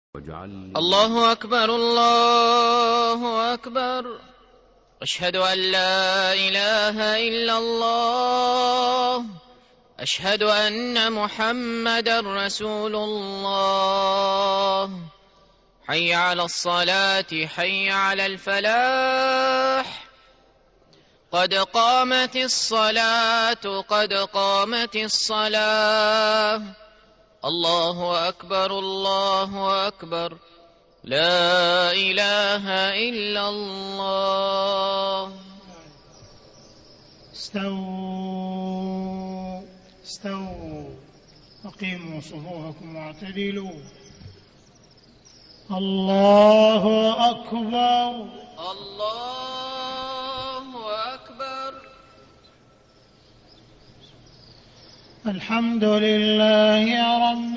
الله أكبر الله أكبر. أشهد أن لا إله إلا الله. أشهد أن محمدا رسول الله. حي على الصلاة حي على الفلاح. قد قامت الصلاة قد قامت الصلاة. الله أكبر الله أكبر. لا إله إلا الله. استووا استووا أقيموا صفوفكم واعتدلوا. الله أكبر الله أكبر. الحمد لله رب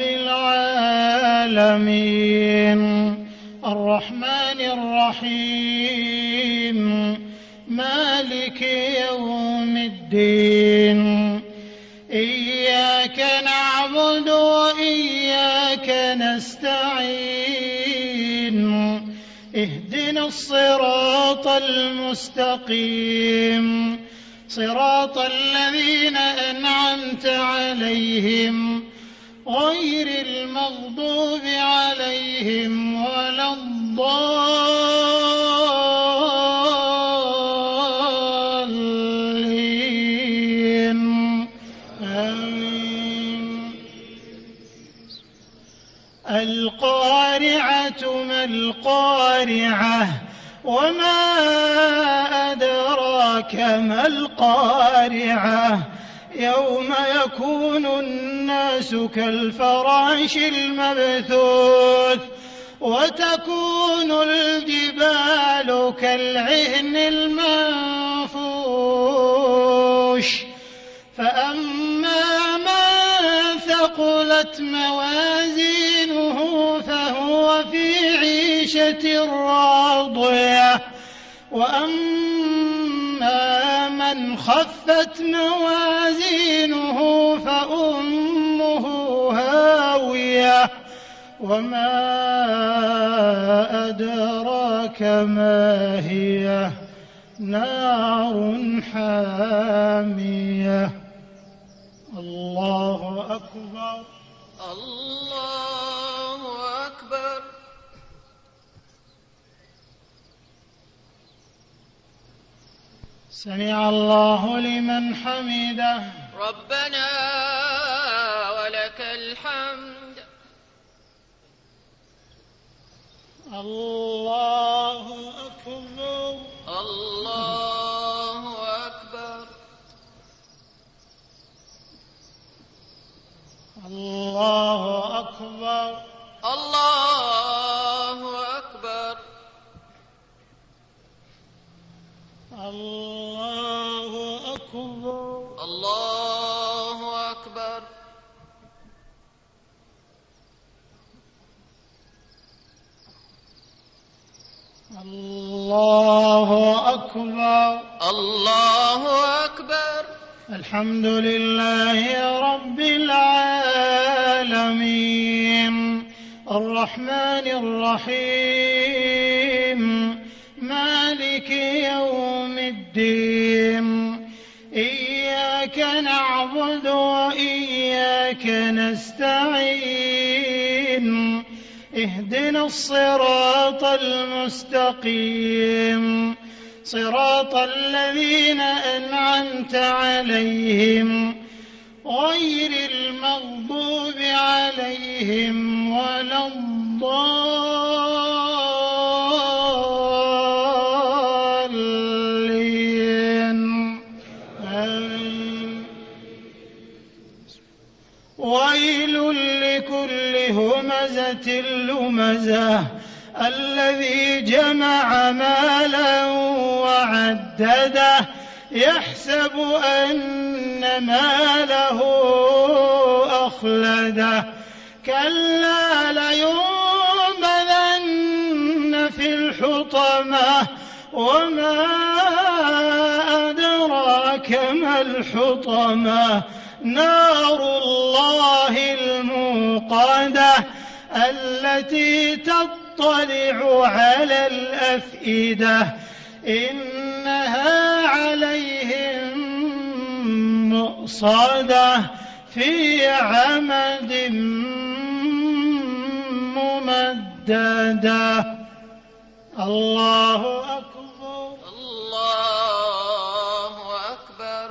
العالمين الرحمن الرحيم مالك يوم الدين. إياك نعبد وإياك نستعين. اهدنا الصراط المستقيم صراط الذين أنعمت عليهم غير المغضوب عليهم ولا الضالين. آمين. القارعة ما القارعة وما أدراك ما القارعة. يوم يكون الناس كالفراش المبثوث وتكون الجبال كالعهن المنفوش. فأما من ثقلت موازينه فهو في عيشة راضية. وأما من خفت موازينه فأمه هاوية. وما أدراك ما هي نار حامية. الله أكبر الله أكبر. سمع الله لمن حمده. ربنا ولك الحمد. الله أكبر الله أكبر. الله أكبر الله أكبر. الله أكبر الله أكبر. الله أكبر الله أكبر. الحمد لله رب العالمين الرحمن الرحيم مالك يوم الدين. إياك نعبد وإياك نستعين. اهدنا الصراط المستقيم صراط الذين أنعمت عليهم غير المغضوب عليهم ولا الضالين. آمين. ويل لكل همزة لمزة الذي جمع مالا وعدده يحسب أن ماله أخلده. كلا لينبذن في الحطمة. وما أدراك ما الحطمة. نار الله الموقدة التي تطلع على الأفئدة إنها عليهم مؤصدة في عمد ممددة. الله أكبر. الله أكبر.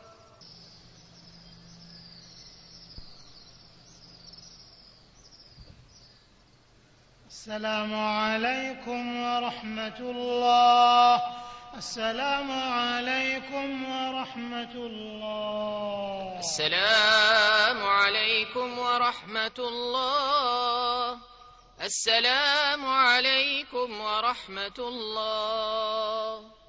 السلام عليكم ورحمة الله. السلام عليكم ورحمة الله. السلام عليكم ورحمة الله. السلام عليكم ورحمة الله.